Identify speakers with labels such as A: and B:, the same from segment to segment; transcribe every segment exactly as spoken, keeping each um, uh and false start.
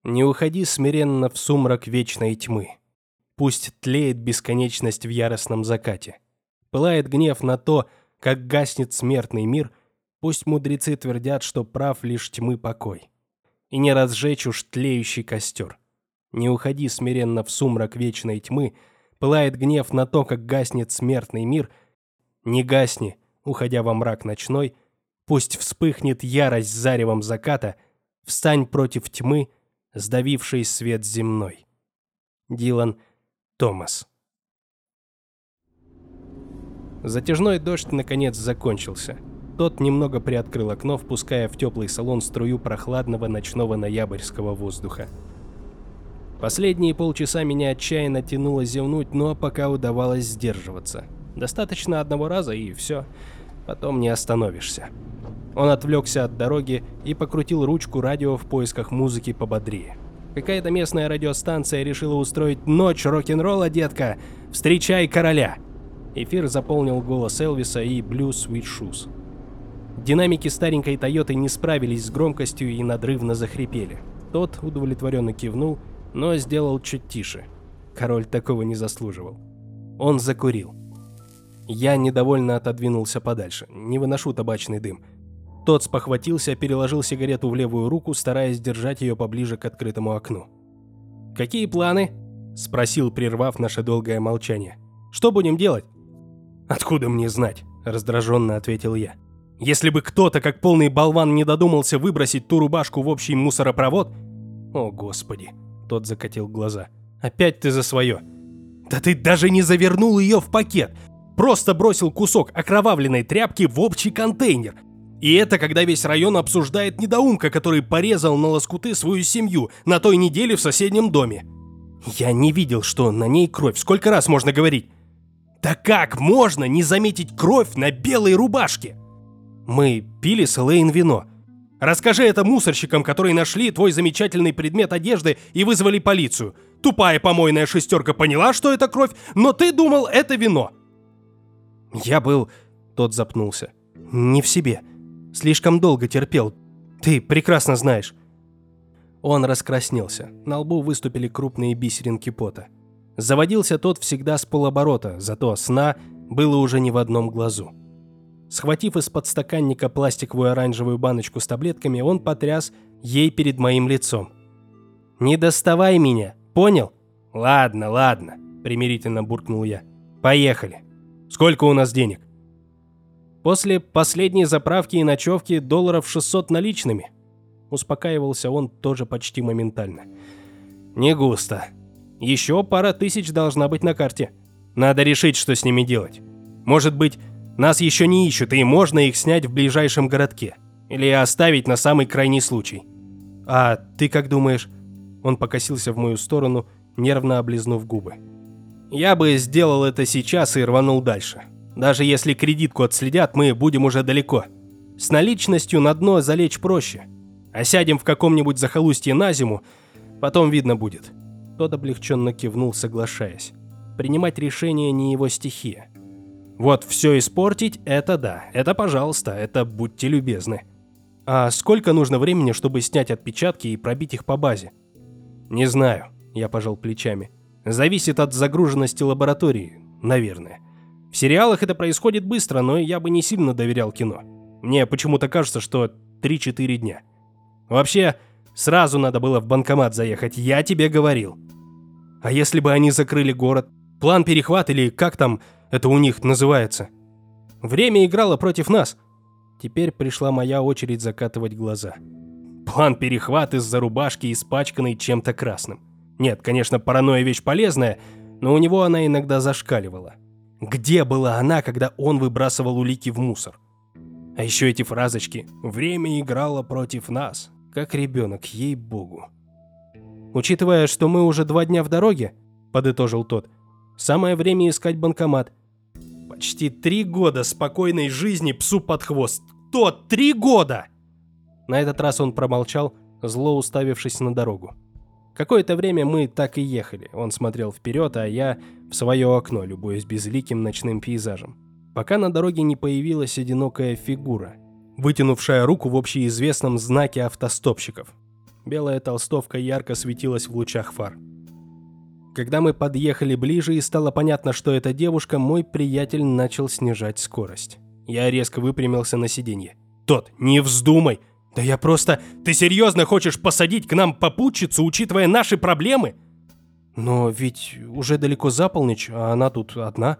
A: Не уходи смиренно в сумрак вечной тьмы. Пусть тлеет бесконечность в яростном закате. Пылает гнев на то, как гаснет смертный мир. Пусть мудрецы твердят, что прав лишь тьмы покой. И не разжечь уж тлеющий костер. Не уходи смиренно в сумрак вечной тьмы. Пылает гнев на то, как гаснет смертный мир. Не гасни, уходя во мрак ночной. Пусть вспыхнет ярость заревом заката. Встань против тьмы, сдавивший свет земной. Дилан Томас. Затяжной дождь наконец закончился. Тот немного приоткрыл окно, впуская в теплый салон струю прохладного ночного ноябрьского воздуха. Последние полчаса меня отчаянно тянуло зевнуть, но пока удавалось сдерживаться. Достаточно одного раза и все, потом не остановишься. Он отвлекся от дороги и покрутил ручку радио в поисках музыки пободрее. Какая-то местная радиостанция решила устроить ночь рок-н-ролла, детка! Встречай короля! Эфир заполнил голос Элвиса и Blue Sweat Shoes. Динамики старенькой Тойоты не справились с громкостью и надрывно захрипели. Тот удовлетворенно кивнул, но сделал чуть тише. Король такого не заслуживал. Он закурил. Я недовольно отодвинулся подальше. Не выношу табачный дым. Тот спохватился, переложил сигарету в левую руку, стараясь держать ее поближе к открытому окну. «Какие планы?» – спросил, прервав наше долгое молчание. «Что будем делать?» «Откуда мне знать?» – раздраженно ответил я. «Если бы кто-то, как полный болван, не додумался выбросить ту рубашку в общий мусоропровод...» «О, Господи!» – тот закатил глаза. «Опять ты за свое!» «Да ты даже не завернул ее в пакет! Просто бросил кусок окровавленной тряпки в общий контейнер!» И это когда весь район обсуждает недоумка, который порезал на лоскуты свою семью на той неделе в соседнем доме. Я не видел, что на ней кровь. Сколько раз можно говорить? Да как можно не заметить кровь на белой рубашке? Мы пили с Элейн вино. Расскажи это мусорщикам, которые нашли твой замечательный предмет одежды и вызвали полицию. Тупая помойная шестерка поняла, что это кровь, но ты думал, это вино. Я был... Тот запнулся. Не в себе. Слишком долго терпел. Ты прекрасно знаешь. Он раскраснелся. На лбу выступили крупные бисеринки пота. Заводился тот всегда с полоборота, зато сна было уже не в одном глазу. Схватив из подстаканника пластиковую оранжевую баночку с таблетками, он потряс ей перед моим лицом. «Не доставай меня, понял?» «Ладно, ладно», — примирительно буркнул я. «Поехали. Сколько у нас денег?» «После последней заправки и ночевки долларов шестьсот наличными», — успокаивался он тоже почти моментально. «Не густо. Еще пара тысяч должна быть на карте. Надо решить, что с ними делать. Может быть, нас еще не ищут, и можно их снять в ближайшем городке. Или оставить на самый крайний случай». «А ты как думаешь?» Он покосился в мою сторону, нервно облизнув губы. «Я бы сделал это сейчас и рванул дальше. Даже если кредитку отследят, мы будем уже далеко. С наличностью на дно залечь проще. А сядем в каком-нибудь захолустье на зиму, потом видно будет». Тот облегченно кивнул, соглашаясь. Принимать решение не его стихия. Вот все испортить – это да, это пожалуйста, это будьте любезны. А сколько нужно времени, чтобы снять отпечатки и пробить их по базе? Не знаю, я пожал плечами. Зависит от загруженности лаборатории, наверное. В сериалах это происходит быстро, но я бы не сильно доверял кино. Мне почему-то кажется, что три-четыре дня. Вообще, сразу надо было в банкомат заехать, я тебе говорил. А если бы они закрыли город? План перехват или как там это у них называется? Время играло против нас. Теперь пришла моя очередь закатывать глаза. План перехват из-за рубашки, испачканной чем-то красным. Нет, конечно, паранойя вещь полезная, но у него она иногда зашкаливала. Где была она, когда он выбрасывал улики в мусор? А еще эти фразочки «время играло против нас», как ребенок, ей-богу. «Учитывая, что мы уже два дня в дороге», — подытожил тот, — «самое время искать банкомат». Почти три года спокойной жизни псу под хвост. Кто? Три года! На этот раз он промолчал, зло уставившись на дорогу. Какое-то время мы так и ехали. Он смотрел вперед, а я в свое окно, любуясь безликим ночным пейзажем. Пока на дороге не появилась одинокая фигура, вытянувшая руку в общеизвестном знаке автостопщиков. Белая толстовка ярко светилась в лучах фар. Когда мы подъехали ближе и стало понятно, что это девушка, мой приятель начал снижать скорость. Я резко выпрямился на сиденье. «Тот, не вздумай! Да я просто... Ты серьезно хочешь посадить к нам попутчицу, учитывая наши проблемы?» «Но ведь уже далеко за полночь, а она тут одна».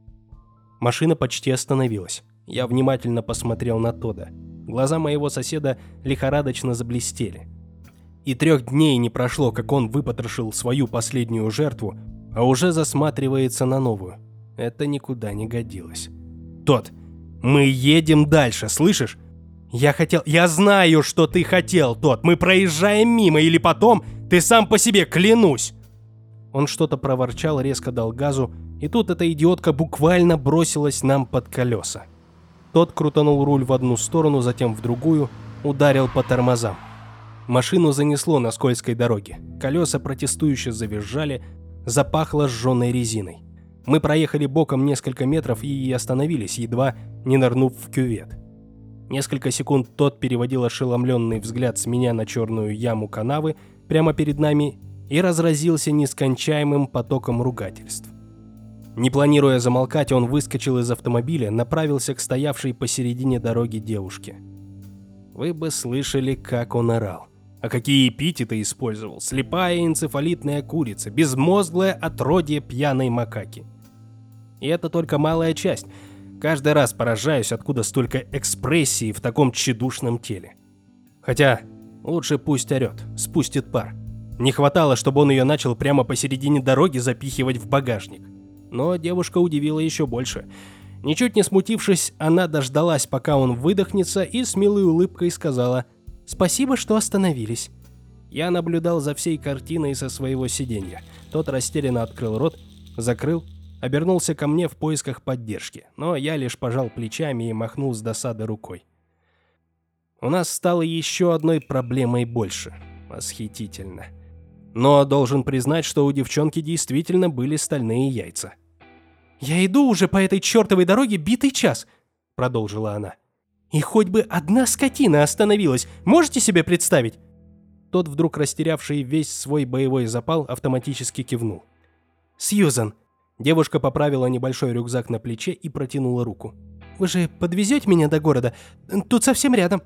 A: Машина почти остановилась. Я внимательно посмотрел на Тодда. Глаза моего соседа лихорадочно заблестели. И трех дней не прошло, как он выпотрошил свою последнюю жертву, а уже засматривается на новую. Это никуда не годилось. «Тодд, мы едем дальше, слышишь? Я хотел... Я знаю, что ты хотел, Тодд. Мы проезжаем мимо, или потом ты сам по себе, клянусь!» Он что-то проворчал, резко дал газу, и тут эта идиотка буквально бросилась нам под колеса. Тодд крутанул руль в одну сторону, затем в другую, ударил по тормозам. Машину занесло на скользкой дороге. Колеса протестующе завизжали, запахло сжженной резиной. Мы проехали боком несколько метров и остановились, едва не нырнув в кювет. Несколько секунд Тодд переводил ошеломленный взгляд с меня на черную яму канавы прямо перед нами и разразился нескончаемым потоком ругательств. Не планируя замолкать, он выскочил из автомобиля, направился к стоявшей посередине дороги девушке. Вы бы слышали, как он орал. А какие эпитеты использовал: слепая энцефалитная курица, безмозглое отродье пьяной макаки. И это только малая часть. Каждый раз поражаюсь, откуда столько экспрессии в таком тщедушном теле. Хотя лучше пусть орет, спустит пар. Не хватало, чтобы он ее начал прямо посередине дороги запихивать в багажник. Но девушка удивила еще больше. Ничуть не смутившись, она дождалась, пока он выдохнется, и с милой улыбкой сказала: «Спасибо, что остановились». Я наблюдал за всей картиной со своего сиденья. Тот растерянно открыл рот, закрыл, обернулся ко мне в поисках поддержки, но я лишь пожал плечами и махнул с досады рукой. У нас стало еще одной проблемой больше. Восхитительно. Но должен признать, что у девчонки действительно были стальные яйца. «Я иду уже по этой чертовой дороге битый час», — продолжила она. «И хоть бы одна скотина остановилась, можете себе представить?» Тот, вдруг растерявший весь свой боевой запал, автоматически кивнул. «Сьюзан». Девушка поправила небольшой рюкзак на плече и протянула руку. «Вы же подвезете меня до города? Тут совсем рядом».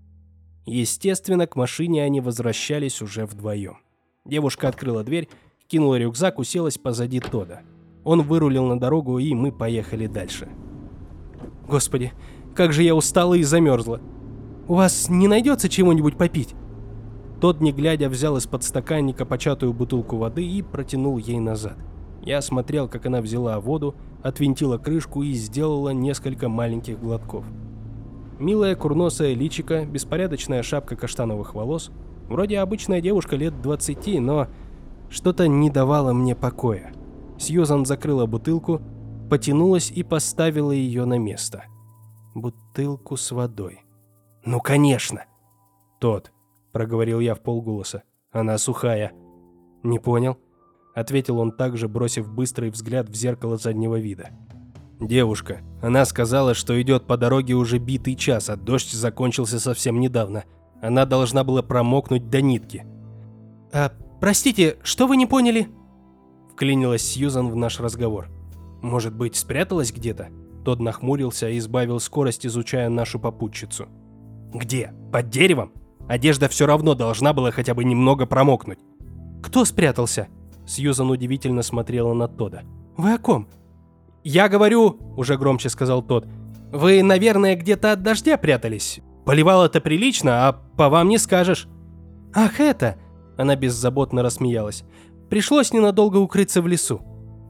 A: Естественно, к машине они возвращались уже вдвоем. Девушка открыла дверь, кинула рюкзак, уселась позади Тодда. Он вырулил на дорогу, и мы поехали дальше. «Господи, как же я устала и замерзла. У вас не найдется чего-нибудь попить?» Тодд, не глядя, взял из-под стаканника початую бутылку воды и протянул ей назад. Я смотрел, как она взяла воду, отвинтила крышку и сделала несколько маленьких глотков. Милая курносая личико, беспорядочная шапка каштановых волос. Вроде обычная девушка лет двадцати, но что-то не давало мне покоя. Сьюзан закрыла бутылку, потянулась и поставила ее на место. Бутылку с водой. «Ну, конечно!» «Тодд», — проговорил я вполголоса, — «она сухая». «Не понял», — ответил он также, бросив быстрый взгляд в зеркало заднего вида. «Девушка, она сказала, что идет по дороге уже битый час, а дождь закончился совсем недавно. Она должна была промокнуть до нитки». «А, простите, что вы не поняли?» Вклинилась Сьюзан в наш разговор. «Может быть, спряталась где-то?» Тодд нахмурился и избавил скорость, изучая нашу попутчицу. «Где? Под деревом? Одежда все равно должна была хотя бы немного промокнуть». «Кто спрятался?» Сьюзан удивительно смотрела на Тодда. «Вы о ком?» «Я говорю», — уже громче сказал Тодд, — «вы, наверное, где-то от дождя прятались. Поливало-то прилично, а по вам не скажешь». «Ах, это!» — она беззаботно рассмеялась. «Пришлось ненадолго укрыться в лесу».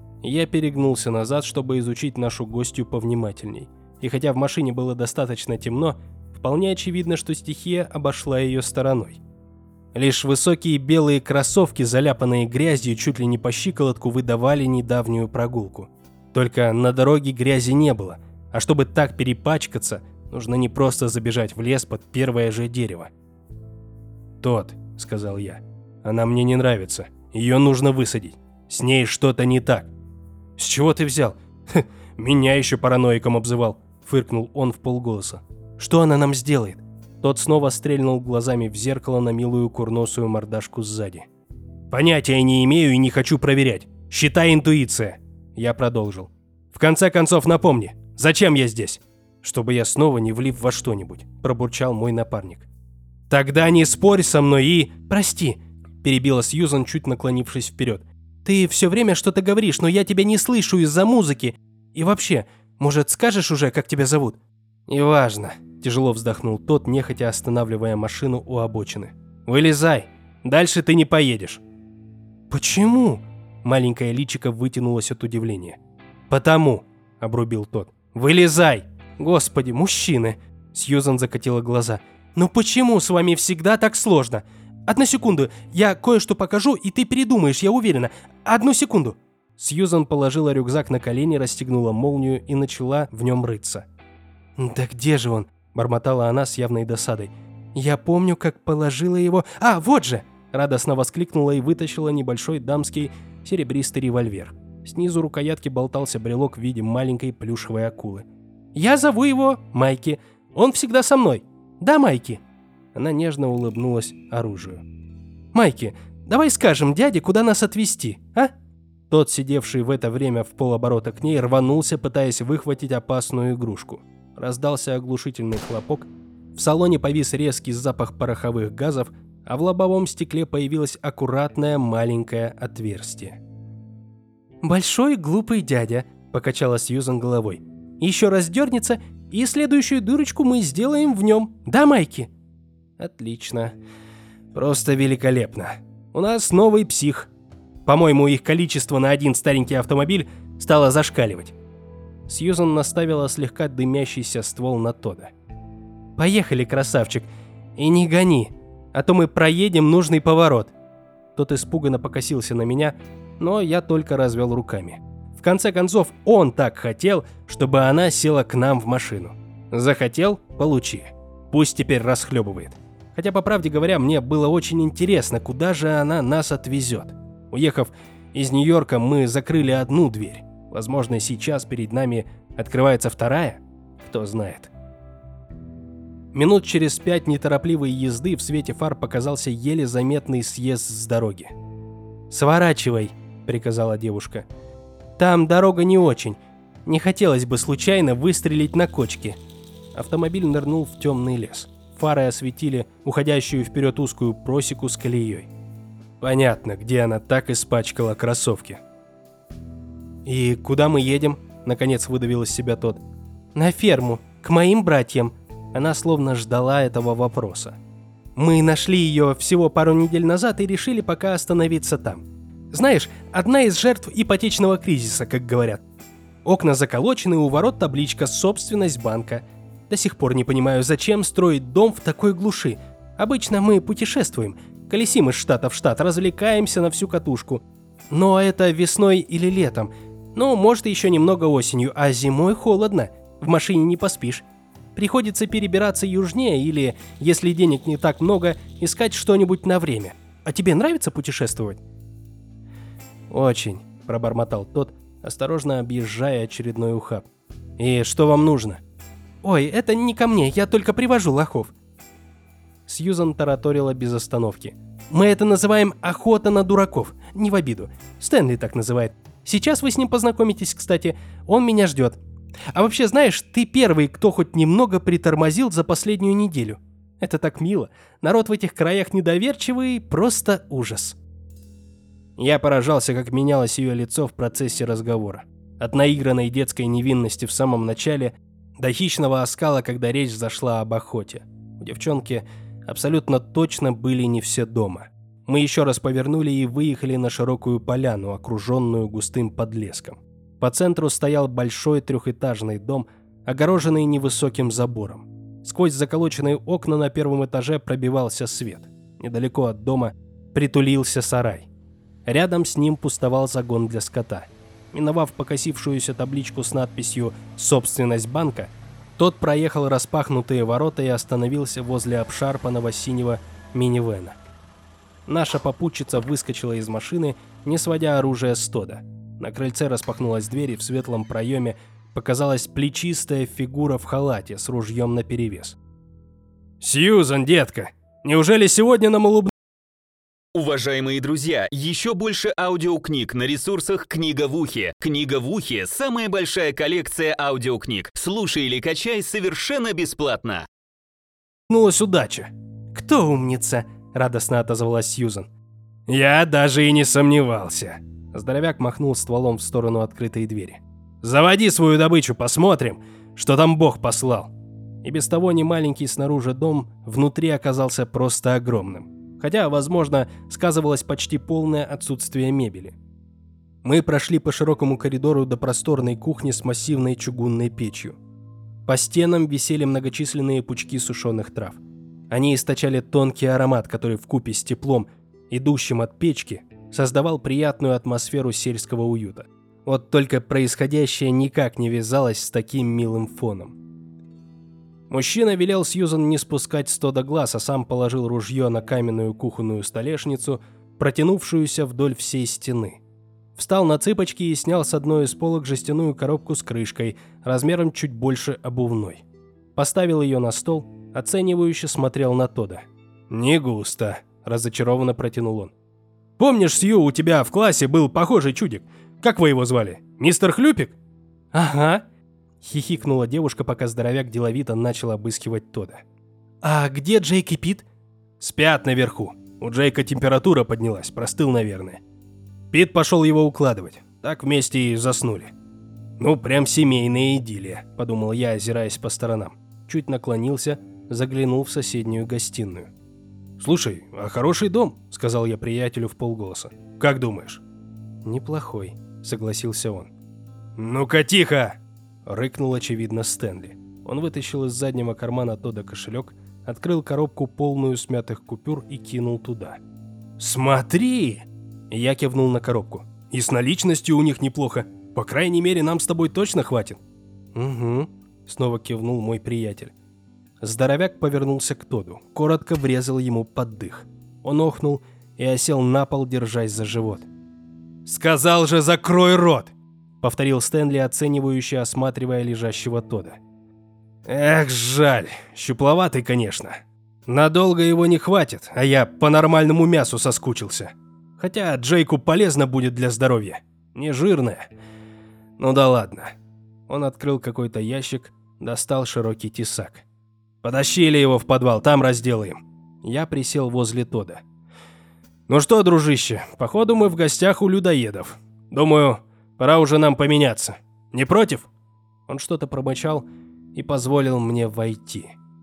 A: Я перегнулся назад, чтобы изучить нашу гостью повнимательней. И хотя в машине было достаточно темно, вполне очевидно, что стихия обошла ее стороной. Лишь высокие белые кроссовки, заляпанные грязью чуть ли не по щиколотку, выдавали недавнюю прогулку. Только на дороге грязи не было, а чтобы так перепачкаться, нужно не просто забежать в лес под первое же дерево. «Тодд», — сказал я, — «она мне не нравится. Ее нужно высадить. С ней что-то не так». «С чего ты взял?» Х, «Меня еще параноиком обзывал», — фыркнул он вполголоса. «Что она нам сделает?» Тот снова стрельнул глазами в зеркало на милую курносую мордашку сзади. «Понятия не имею и не хочу проверять. Считай интуиция». Я продолжил. «В конце концов напомни, зачем я здесь?» «Чтобы я снова не влип во что-нибудь», – пробурчал мой напарник. «Тогда не спорь со мной и...» «Прости», – перебила Сьюзан, чуть наклонившись вперед. «Ты все время что-то говоришь, но я тебя не слышу из-за музыки. И вообще, может, скажешь уже, как тебя зовут?» «Неважно», – тяжело вздохнул тот, нехотя останавливая машину у обочины. «Вылезай, дальше ты не поедешь». «Почему?» – маленькое личико вытянулось от удивления. «Потому», – обрубил тот. «Вылезай!» «Господи, мужчины!» – Сьюзан закатила глаза. «Ну почему с вами всегда так сложно? Одну секунду, я кое-что покажу, и ты передумаешь, я уверена. Одну секунду!» Сьюзан положила рюкзак на колени, расстегнула молнию и начала в нем рыться. «Да где же он?» – бормотала она с явной досадой. «Я помню, как положила его... А, вот же!» – радостно воскликнула и вытащила небольшой дамский серебристый револьвер. Снизу рукоятки болтался брелок в виде маленькой плюшевой акулы. «Я зову его Майки. Он всегда со мной. Да, Майки?» Она нежно улыбнулась оружию. «Майки, давай скажем дяде, куда нас отвезти, а?» Тот, сидевший в это время в полоборота к ней, рванулся, пытаясь выхватить опасную игрушку. Раздался оглушительный хлопок. В салоне повис резкий запах пороховых газов, а в лобовом стекле появилось аккуратное маленькое отверстие. «Большой глупый дядя», – покачала Сьюзан головой. «Еще раз дернется, и следующую дырочку мы сделаем в нем. Да, Майки?» «Отлично. Просто великолепно. У нас новый псих. По-моему, их количество на один старенький автомобиль стало зашкаливать». Сьюзан наставила слегка дымящийся ствол на Тодда. «Поехали, красавчик, и не гони, а то мы проедем нужный поворот». Тот испуганно покосился на меня, но я только развел руками. В конце концов, он так хотел, чтобы она села к нам в машину. Захотел – получи. Пусть теперь расхлебывает. Хотя, по правде говоря, мне было очень интересно, куда же она нас отвезет. Уехав из Нью-Йорка, мы закрыли одну дверь. Возможно, сейчас перед нами открывается вторая? Кто знает. Минут через пять неторопливой езды в свете фар показался еле заметный съезд с дороги. «Сворачивай», – приказала девушка. «Там дорога не очень. Не хотелось бы случайно выстрелить на кочке». Автомобиль нырнул в темный лес. Фары осветили уходящую вперед узкую просеку с колеей. Понятно, где она так испачкала кроссовки. «И куда мы едем?» – наконец выдавил из себя тот. «На ферму, к моим братьям». Она словно ждала этого вопроса. «Мы нашли ее всего пару недель назад и решили пока остановиться там. Знаешь, одна из жертв ипотечного кризиса, как говорят. Окна заколочены, у ворот табличка «Собственность банка». До сих пор не понимаю, зачем строить дом в такой глуши. Обычно мы путешествуем, колесим из штата в штат, развлекаемся на всю катушку. Но это весной или летом. Ну, может, еще немного осенью, а зимой холодно. В машине не поспишь. Приходится перебираться южнее или, если денег не так много, искать что-нибудь на время. А тебе нравится путешествовать?» «Очень», – пробормотал тот, осторожно объезжая очередной ухаб. «И что вам нужно?» «Ой, это не ко мне, я только привожу лохов». Сьюзан тараторила без остановки. «Мы это называем охота на дураков, не в обиду. Стэнли так называет. Сейчас вы с ним познакомитесь, кстати, он меня ждет. А вообще, знаешь, ты первый, кто хоть немного притормозил за последнюю неделю. Это так мило. Народ в этих краях недоверчивый, просто ужас». Я поражался, как менялось ее лицо в процессе разговора. От наигранной детской невинности в самом начале до хищного оскала, когда речь зашла об охоте. У девчонки абсолютно точно были не все дома. Мы еще раз повернули и выехали на широкую поляну, окруженную густым подлеском. По центру стоял большой трехэтажный дом, огороженный невысоким забором. Сквозь заколоченные окна на первом этаже пробивался свет. Недалеко от дома притулился сарай. Рядом с ним пустовал загон для скота. Миновав покосившуюся табличку с надписью «Собственность банка», тот проехал распахнутые ворота и остановился возле обшарпанного синего минивэна. Наша попутчица выскочила из машины, не сводя оружие с Тодда. На крыльце распахнулась дверь, и в светлом проеме показалась плечистая фигура в халате с ружьем наперевес. «Сьюзан, детка, неужели сегодня нам улыбнулся?»
B: Уважаемые друзья, еще больше аудиокниг на ресурсах «Книга в ухе». «Книга в ухе» — самая большая коллекция аудиокниг. Слушай или качай совершенно бесплатно.
A: удача. «Кто умница?» – радостно отозвалась Сьюзан. «Я даже и не сомневался». Здоровяк махнул стволом в сторону открытой двери. «Заводи свою добычу, посмотрим, что там Бог послал». И без того немаленький снаружи дом внутри оказался просто огромным. Хотя, возможно, сказывалось почти полное отсутствие мебели. Мы прошли по широкому коридору до просторной кухни с массивной чугунной печью. По стенам висели многочисленные пучки сушеных трав. Они источали тонкий аромат, который вкупе с теплом, идущим от печки, создавал приятную атмосферу сельского уюта. Вот только происходящее никак не вязалось с таким милым фоном. Мужчина велел Сьюзан не спускать с Тодда глаз, а сам положил ружье на каменную кухонную столешницу, протянувшуюся вдоль всей стены. Встал на цыпочки и снял с одной из полок жестяную коробку с крышкой, размером чуть больше обувной. Поставил ее на стол, оценивающе смотрел на Тодда. «Не густо», – разочарованно протянул он. «Помнишь, Сью, у тебя в классе был похожий чудик? Как вы его звали? Мистер Хлюпик?» «Ага», – хихикнула девушка, пока здоровяк деловито начал обыскивать Тодда. «А где Джейк и Пит?» «Спят наверху. У Джейка температура поднялась, простыл, наверное. Пит пошел его укладывать. Так вместе и заснули». «Ну, прям семейная идиллия», – подумал я, озираясь по сторонам. Чуть наклонился, заглянул в соседнюю гостиную. «Слушай, а хороший дом», – сказал я приятелю вполголоса. «Как думаешь?» «Неплохой», – согласился он. «Ну-ка, тихо!» – рыкнул, очевидно, Стэнли. Он вытащил из заднего кармана Тодда кошелек, открыл коробку, полную смятых купюр, и кинул туда. «Смотри!» – я кивнул на коробку. «И с наличностью у них неплохо. По крайней мере, нам с тобой точно хватит». «Угу», – снова кивнул мой приятель. Здоровяк повернулся к Тодду, коротко врезал ему под дых. Он охнул и осел на пол, держась за живот. «Сказал же, закрой рот!» — повторил Стэнли, оценивающе осматривая лежащего Тодда. «Эх, жаль, щупловатый, конечно. Надолго его не хватит, а я по нормальному мясу соскучился. Хотя Джейку полезно будет для здоровья. Не жирное. Ну да ладно». Он открыл какой-то ящик, достал широкий тесак. «Потащили его в подвал, там разделаем». Я присел возле Тодда. «Ну что, дружище, походу мы в гостях у людоедов. Думаю, пора уже нам поменяться. Не против?» Он что-то промычал и позволил мне войти.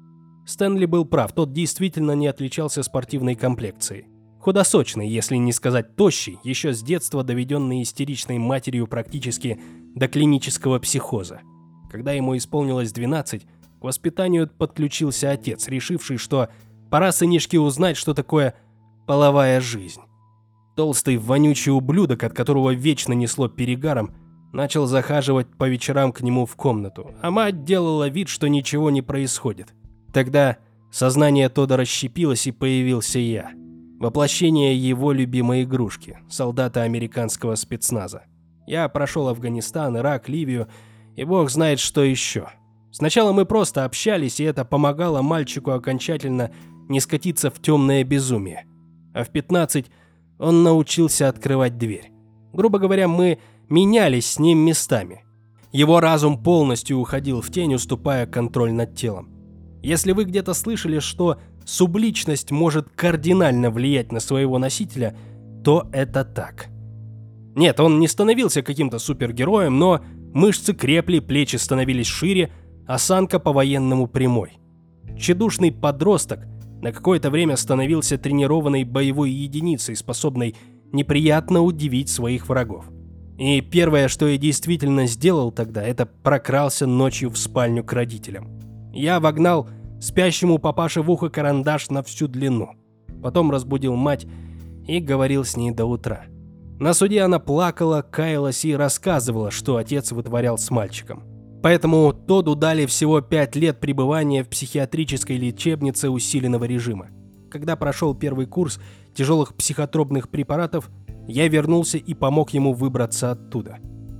A: Стэнли был прав, тот действительно не отличался спортивной комплекцией. Худосочный, если не сказать тощий, еще с детства доведенный истеричной матерью практически до клинического психоза. Когда ему исполнилось двенадцать, к воспитанию подключился отец, решивший, что пора сынишке узнать, что такое половая жизнь. Толстый вонючий ублюдок, от которого вечно несло перегаром, начал захаживать по вечерам к нему в комнату, а мать делала вид, что ничего не происходит. Тогда сознание Тодда расщепилось, и появился я. Воплощение его любимой игрушки, солдата американского спецназа. Я прошел Афганистан, Ирак, Ливию и бог знает что еще. Сначала мы просто общались, и это помогало мальчику окончательно не скатиться в темное безумие. А в пятнадцать он научился открывать дверь. Грубо говоря, мы менялись с ним местами. Его разум полностью уходил в тень, уступая контроль над телом. Если вы где-то слышали, что субличность может кардинально влиять на своего носителя, то это так. Нет, он не становился каким-то супергероем, но мышцы крепли, плечи становились шире, осанка по-военному прямой. Тщедушный подросток на какое-то время становился тренированной боевой единицей, способной неприятно удивить своих врагов. И первое, что я действительно сделал тогда, это прокрался ночью в спальню к родителям. Я вогнал спящему папаше в ухо карандаш на всю длину. Потом разбудил мать и говорил с ней до утра. На суде она плакала, каялась и рассказывала, что отец вытворял с мальчиком. Поэтому Тодду дали всего пять лет пребывания в психиатрической лечебнице усиленного режима. Когда прошел первый курс тяжелых психотропных препаратов, я вернулся и помог ему выбраться оттуда.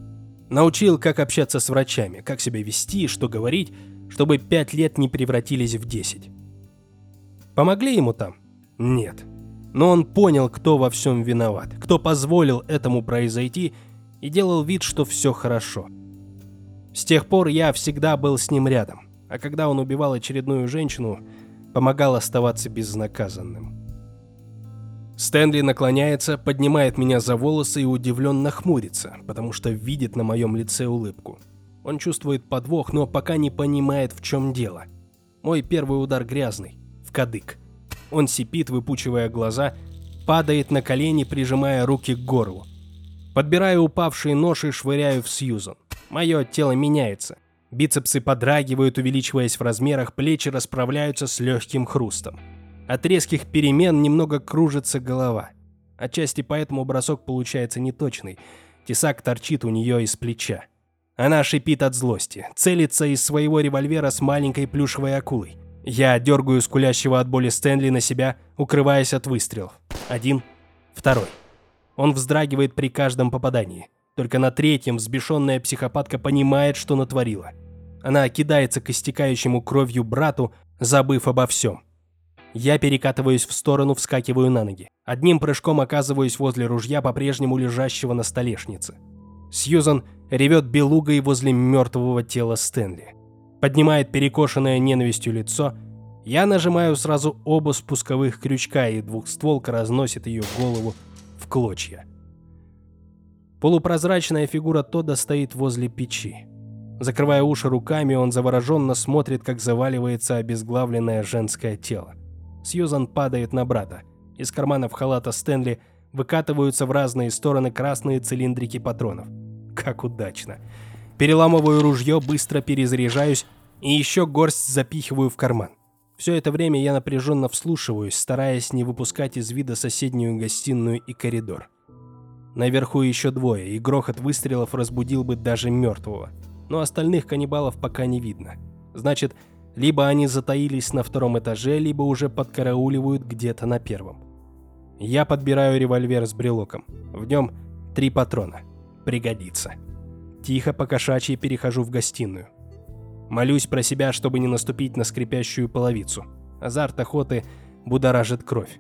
A: Научил, как общаться с врачами, как себя вести, что говорить, чтобы пять лет не превратились в десять. Помогли ему там? Нет. Но он понял, кто во всем виноват, кто позволил этому произойти и делал вид, что все хорошо. С тех пор я всегда был с ним рядом, а когда он убивал очередную женщину, помогал оставаться безнаказанным. Стэнли наклоняется, поднимает меня за волосы и удивленно хмурится, потому что видит на моем лице улыбку. Он чувствует подвох, но пока не понимает, в чем дело. Мой первый удар грязный, в кадык. Он сипит, выпучивая глаза, падает на колени, прижимая руки к горлу. Подбираю упавший нож и швыряю в Сьюзан. Мое тело меняется. Бицепсы подрагивают, увеличиваясь в размерах, плечи расправляются с легким хрустом. От резких перемен немного кружится голова. Отчасти поэтому бросок получается неточный. Тесак торчит у нее из плеча. Она шипит от злости, целится из своего револьвера с маленькой плюшевой акулой. Я дергаю скулящего от боли Стэнли на себя, укрываясь от выстрелов. Один, второй. Он вздрагивает при каждом попадании. Только на третьем взбешенная психопатка понимает, что натворила. Она кидается к истекающему кровью брату, забыв обо всем. Я перекатываюсь в сторону, вскакиваю на ноги. Одним прыжком оказываюсь возле ружья, по-прежнему лежащего на столешнице. Сьюзан ревет белугой возле мертвого тела Стэнли. Поднимает перекошенное ненавистью лицо. Я нажимаю сразу оба спусковых крючка, и двухстволка разносит ее голову в клочья. Полупрозрачная фигура Тодда стоит возле печи. Закрывая уши руками, он завороженно смотрит, как заваливается обезглавленное женское тело. Сьюзан падает на брата. Из карманов халата Стэнли выкатываются в разные стороны красные цилиндрики патронов. Как удачно. Переламываю ружье, быстро перезаряжаюсь и еще горсть запихиваю в карман. Все это время я напряженно вслушиваюсь, стараясь не выпускать из вида соседнюю гостиную и коридор. Наверху еще двое, и грохот выстрелов разбудил бы даже мертвого. Но остальных каннибалов пока не видно. Значит, либо они затаились на втором этаже, либо уже подкарауливают где-то на первом. Я подбираю револьвер с брелоком. В нем три патрона. Пригодится. Тихо по-кошачьи перехожу в гостиную. Молюсь про себя, чтобы не наступить на скрипящую половицу. Азарт охоты будоражит кровь.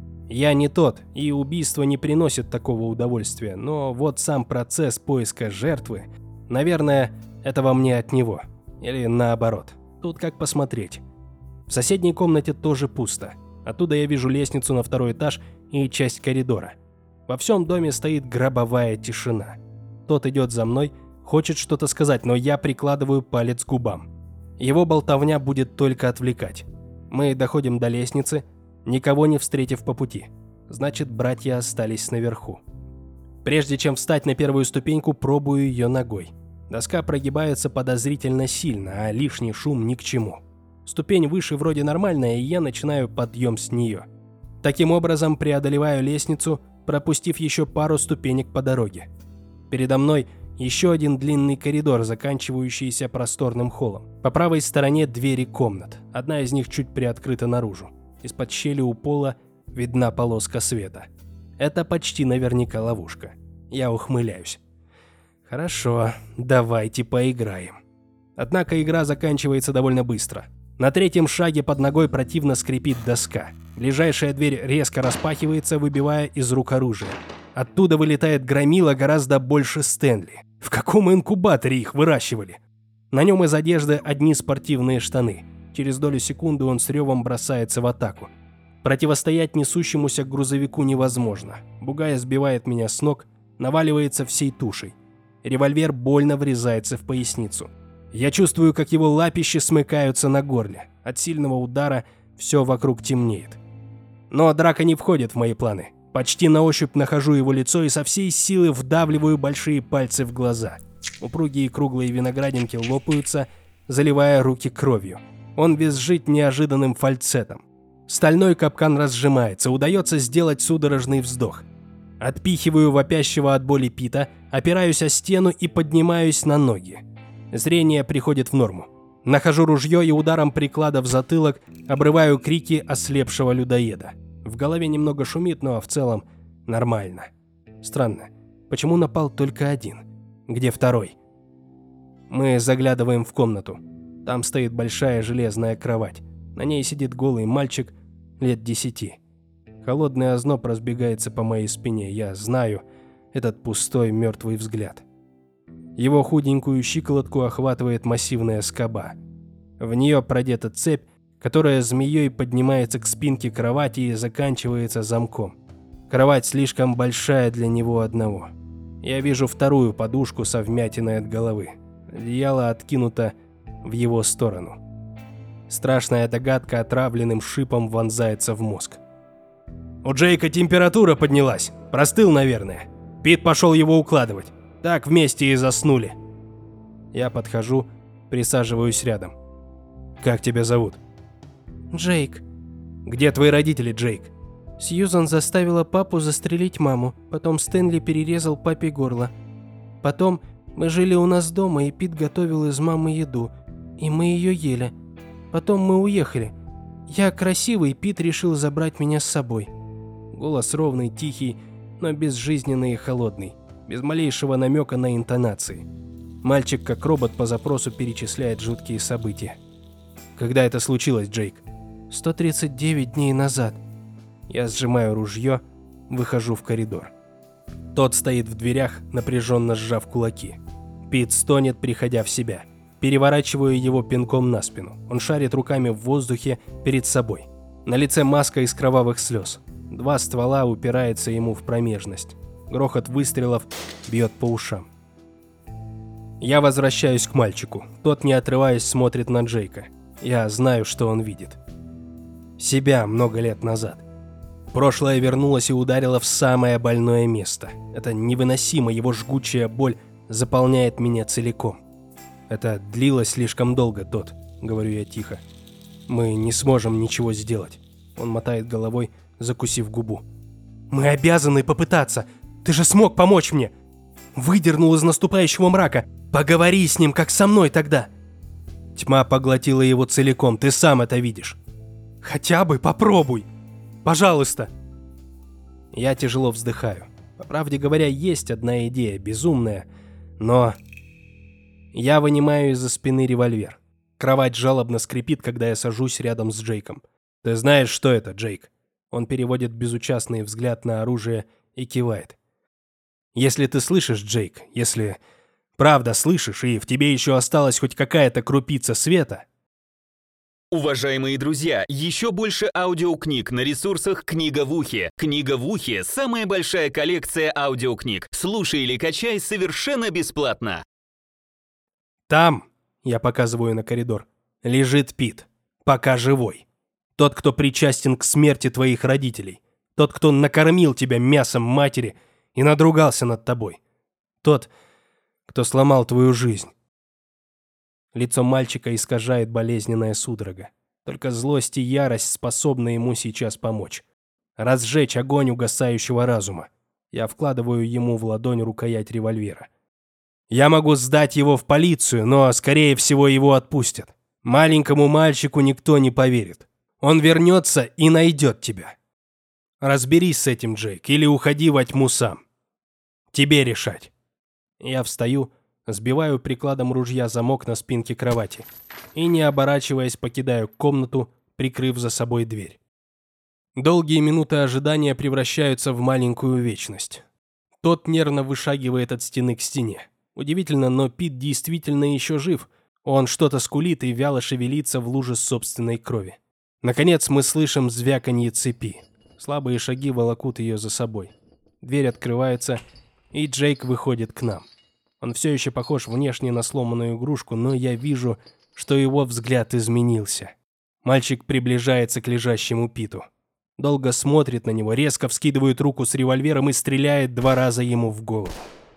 A: Я не тот, и убийство не приносит такого удовольствия, но вот сам процесс поиска жертвы, наверное, это во мне от него. Или наоборот. Тут как посмотреть. В соседней комнате тоже пусто. Оттуда я вижу лестницу на второй этаж и часть коридора. Во всем доме стоит гробовая тишина. Тот идет за мной, хочет что-то сказать, но я прикладываю палец к губам. Его болтовня будет только отвлекать. Мы доходим до лестницы, никого не встретив по пути. Значит, братья остались наверху. Прежде чем встать на первую ступеньку, пробую ее ногой. Доска прогибается подозрительно сильно, а лишний шум ни к чему. Ступень выше вроде нормальная, и я начинаю подъем с нее. Таким образом, преодолеваю лестницу, пропустив еще пару ступенек по дороге. Передо мной еще один длинный коридор, заканчивающийся просторным холлом. По правой стороне двери комнат. Одна из них чуть приоткрыта наружу. Из-под щели у пола видна полоска света. Это почти наверняка ловушка. Я ухмыляюсь. Хорошо, давайте поиграем. Однако игра заканчивается довольно быстро. На третьем шаге под ногой противно скрипит доска. Ближайшая дверь резко распахивается, выбивая из рук оружие. Оттуда вылетает громила гораздо больше Стэнли. В каком инкубаторе их выращивали? На нем из одежды одни спортивные штаны. Через долю секунды он с ревом бросается в атаку. Противостоять несущемуся к грузовику невозможно. Бугай сбивает меня с ног, наваливается всей тушей. Револьвер больно врезается в поясницу. Я чувствую, как его лапищи смыкаются на горле. От сильного удара все вокруг темнеет. Но драка не входит в мои планы. Почти на ощупь нахожу его лицо и со всей силы вдавливаю большие пальцы в глаза. Упругие круглые виноградинки лопаются, заливая руки кровью. Он визжит неожиданным фальцетом. Стальной капкан разжимается, удается сделать судорожный вздох. Отпихиваю вопящего от боли Пита, опираюсь о стену и поднимаюсь на ноги. Зрение приходит в норму. Нахожу ружье и ударом приклада в затылок обрываю крики ослепшего людоеда. В голове немного шумит, но в целом нормально. Странно, почему напал только один? Где второй? Мы заглядываем в комнату. Там стоит большая железная кровать. На ней сидит голый мальчик, лет десяти. Холодный озноб разбегается по моей спине. Я знаю этот пустой мертвый взгляд. Его худенькую щиколотку охватывает массивная скоба. В нее продета цепь, которая змеей поднимается к спинке кровати и заканчивается замком. Кровать слишком большая для него одного. Я вижу вторую подушку со вмятиной от головы. Одеяло откинуто в его сторону. Страшная догадка отравленным шипом вонзается в мозг. У Джейка температура поднялась. Простыл, наверное. Пит пошел его укладывать. Так вместе и заснули. Я подхожу, присаживаюсь рядом. Как тебя зовут?
C: Джейк.
A: Где твои родители, Джейк?
C: Сьюзан заставила папу застрелить маму. Потом Стэнли перерезал папе горло. Потом мы жили у нас дома, и Пит готовил из мамы еду. И мы ее ели. Потом мы уехали. Я красивый, Пит решил забрать меня с собой.
A: Голос ровный, тихий, но безжизненный и холодный, без малейшего намека на интонации. Мальчик как робот по запросу перечисляет жуткие события. Когда это случилось, Джейк?
C: сто тридцать девять дней назад.
A: Я сжимаю ружье, выхожу в коридор. Тот стоит в дверях, напряженно сжав кулаки. Пит стонет, приходя в себя. Переворачиваю его пинком на спину. Он шарит руками в воздухе перед собой. На лице маска из кровавых слез. Два ствола упираются ему в промежность. Грохот выстрелов бьет по ушам. Я возвращаюсь к мальчику. Тот, не отрываясь, смотрит на Джейка. Я знаю, что он видит. Себя много лет назад. Прошлое вернулось и ударило в самое больное место. Это невыносимо, его жгучая боль заполняет меня целиком. Это длилось слишком долго, Тот, говорю я тихо. Мы не сможем ничего сделать. Он мотает головой, закусив губу. Мы обязаны попытаться. Ты же смог помочь мне. Выдернул из наступающего мрака. Поговори с ним, как со мной тогда. Тьма поглотила его целиком, ты сам это видишь. Хотя бы попробуй. Пожалуйста. Я тяжело вздыхаю. По правде говоря, есть одна идея, безумная, но... Я вынимаю из-за спины револьвер. Кровать жалобно скрипит, когда я сажусь рядом с Джейком. Ты знаешь, что это, Джейк? Он переводит безучастный взгляд на оружие и кивает. Если ты слышишь, Джейк, если правда слышишь, и в тебе еще осталась хоть какая-то крупица света...
B: Уважаемые друзья, еще больше аудиокниг на ресурсах «Книга в ухе». «Книга в ухе» — самая большая коллекция аудиокниг. Слушай или качай совершенно бесплатно.
A: Там, я показываю на коридор, лежит Пит, пока живой. Тот, кто причастен к смерти твоих родителей. Тот, кто накормил тебя мясом матери и надругался над тобой. Тот, кто сломал твою жизнь. Лицо мальчика искажает болезненная судорога. Только злость и ярость способны ему сейчас помочь. Разжечь огонь угасающего разума. Я вкладываю ему в ладонь рукоять револьвера. Я могу сдать его в полицию, но, скорее всего, его отпустят. Маленькому мальчику никто не поверит. Он вернется и найдет тебя. Разберись с этим, Джейк, или уходи во тьму сам. Тебе решать. Я встаю, сбиваю прикладом ружья замок на спинке кровати и, не оборачиваясь, покидаю комнату, прикрыв за собой дверь. Долгие минуты ожидания превращаются в маленькую вечность. Тот нервно вышагивает от стены к стене. Удивительно, но Пит действительно еще жив. Он что-то скулит и вяло шевелится в луже собственной крови. Наконец мы слышим звяканье цепи. Слабые шаги волокут ее за собой. Дверь открывается, и Джейк выходит к нам. Он все еще похож внешне на сломанную игрушку, но я вижу, что его взгляд изменился. Мальчик приближается к лежащему Питу. Долго смотрит на него, резко вскидывает руку с револьвером и стреляет два раза ему в голову.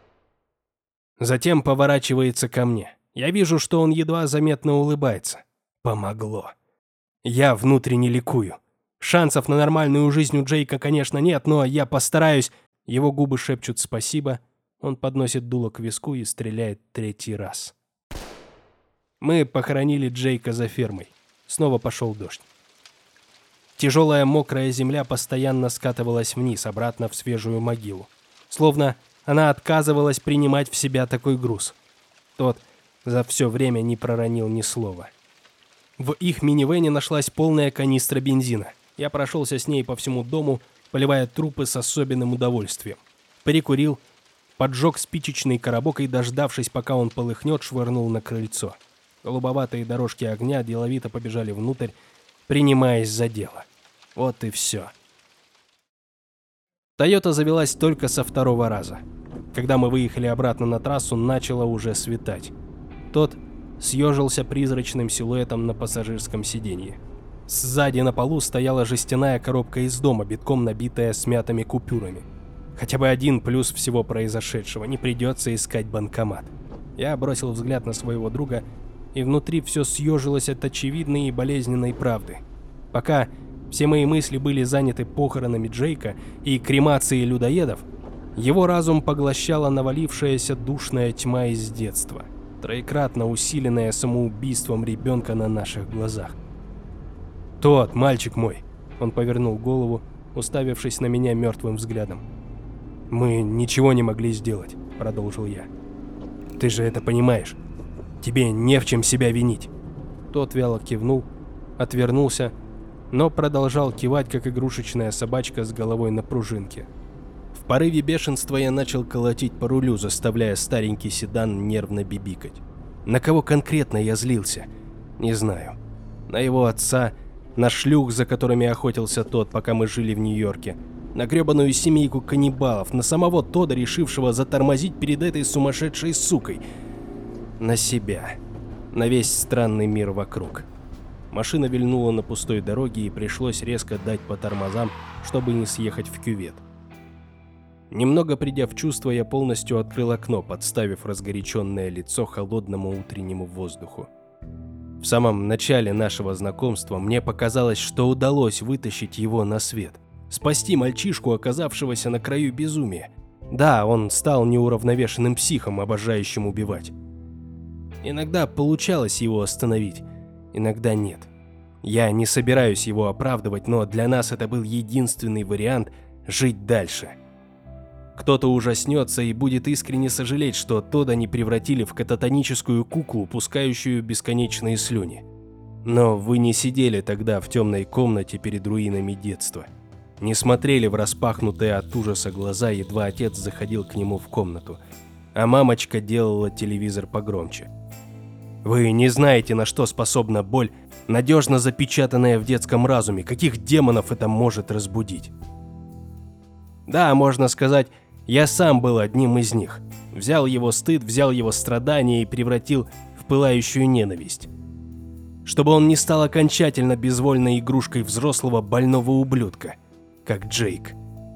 A: Затем поворачивается ко мне. Я вижу, что он едва заметно улыбается. Помогло. Я внутренне ликую. Шансов на нормальную жизнь у Джейка, конечно, нет, но я постараюсь. Его губы шепчут «спасибо». Он подносит дуло к виску и стреляет третий раз. Мы похоронили Джейка за фермой. Снова пошел дождь. Тяжелая мокрая земля постоянно скатывалась вниз, обратно в свежую могилу. Словно она отказывалась принимать в себя такой груз. Тот за все время не проронил ни слова. В их минивэне нашлась полная канистра бензина. Я прошелся с ней по всему дому, поливая трупы с особенным удовольствием. Прикурил, поджег спичечный коробок и, дождавшись, пока он полыхнет, швырнул на крыльцо. Голубоватые дорожки огня деловито побежали внутрь, принимаясь за дело. Вот и все. Тойота завелась только со второго раза. Когда мы выехали обратно на трассу, начало уже светать. Тот съежился призрачным силуэтом на пассажирском сиденье. Сзади на полу стояла жестяная коробка из дома, битком набитая смятыми купюрами. Хотя бы один плюс всего произошедшего: не придется искать банкомат. Я бросил взгляд на своего друга, и внутри все съежилось от очевидной и болезненной правды. Пока все мои мысли были заняты похоронами Джейка и кремацией людоедов, его разум поглощала навалившаяся душная тьма из детства, троекратно усиленная самоубийством ребенка на наших глазах. «Тот, мальчик мой!» — он повернул голову, уставившись на меня мертвым взглядом. «Мы ничего не могли сделать», — продолжил я. «Ты же это понимаешь. Тебе не в чем себя винить». Тот вяло кивнул, отвернулся, но продолжал кивать, как игрушечная собачка с головой на пружинке. В порыве бешенства я начал колотить по рулю, заставляя старенький седан нервно бибикать. На кого конкретно я злился? Не знаю. На его отца, на шлюх, за которыми охотился тот, пока мы жили в Нью-Йорке, на гребаную семейку каннибалов, на самого Тодда, решившего затормозить перед этой сумасшедшей сукой, на себя, на весь странный мир вокруг. Машина вильнула на пустой дороге, и пришлось резко дать по тормозам, чтобы не съехать в кювет. Немного придя в чувство, я полностью открыл окно, подставив разгоряченное лицо холодному утреннему воздуху. В самом начале нашего знакомства мне показалось, что удалось вытащить его на свет, спасти мальчишку, оказавшегося на краю безумия. Да, он стал неуравновешенным психом, обожающим убивать. Иногда получалось его остановить, иногда нет. Я не собираюсь его оправдывать, но для нас это был единственный вариант жить дальше. Кто-то ужаснется и будет искренне сожалеть, что Тодда не превратили в кататоническую куклу, пускающую бесконечные слюни. Но вы не сидели тогда в темной комнате перед руинами детства. Не смотрели в распахнутые от ужаса глаза, едва отец заходил к нему в комнату, а мамочка делала телевизор погромче. Вы не знаете, на что способна боль, надежно запечатанная в детском разуме, каких демонов это может разбудить. Да, можно сказать, я сам был одним из них. Взял его стыд, взял его страдания и превратил в пылающую ненависть. Чтобы он не стал окончательно безвольной игрушкой взрослого больного ублюдка, как Джейк.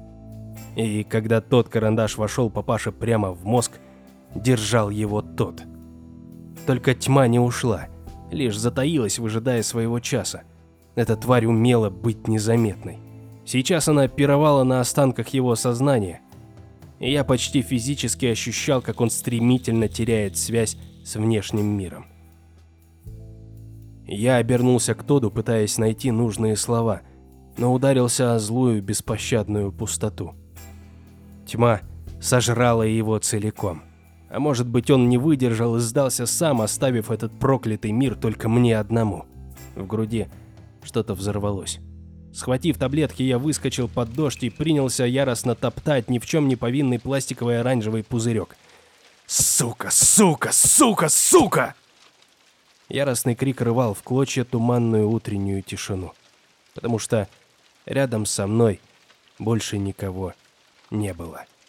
A: И когда тот карандаш вошел папаше прямо в мозг, держал его тот. Только тьма не ушла, лишь затаилась, выжидая своего часа. Эта тварь умела быть незаметной. Сейчас она пировала на останках его сознания, и я почти физически ощущал, как он стремительно теряет связь с внешним миром. Я обернулся к Тодду, пытаясь найти нужные слова, но ударился о злую, беспощадную пустоту. Тьма сожрала его целиком. А может быть, он не выдержал и сдался сам, оставив этот проклятый мир только мне одному. В груди что-то взорвалось. Схватив таблетки, я выскочил под дождь и принялся яростно топтать ни в чем не повинный пластиковый оранжевый пузырек. «Сука! Сука! Сука! Сука!» Яростный крик рвал в клочья туманную утреннюю тишину, потому что рядом со мной больше никого не было.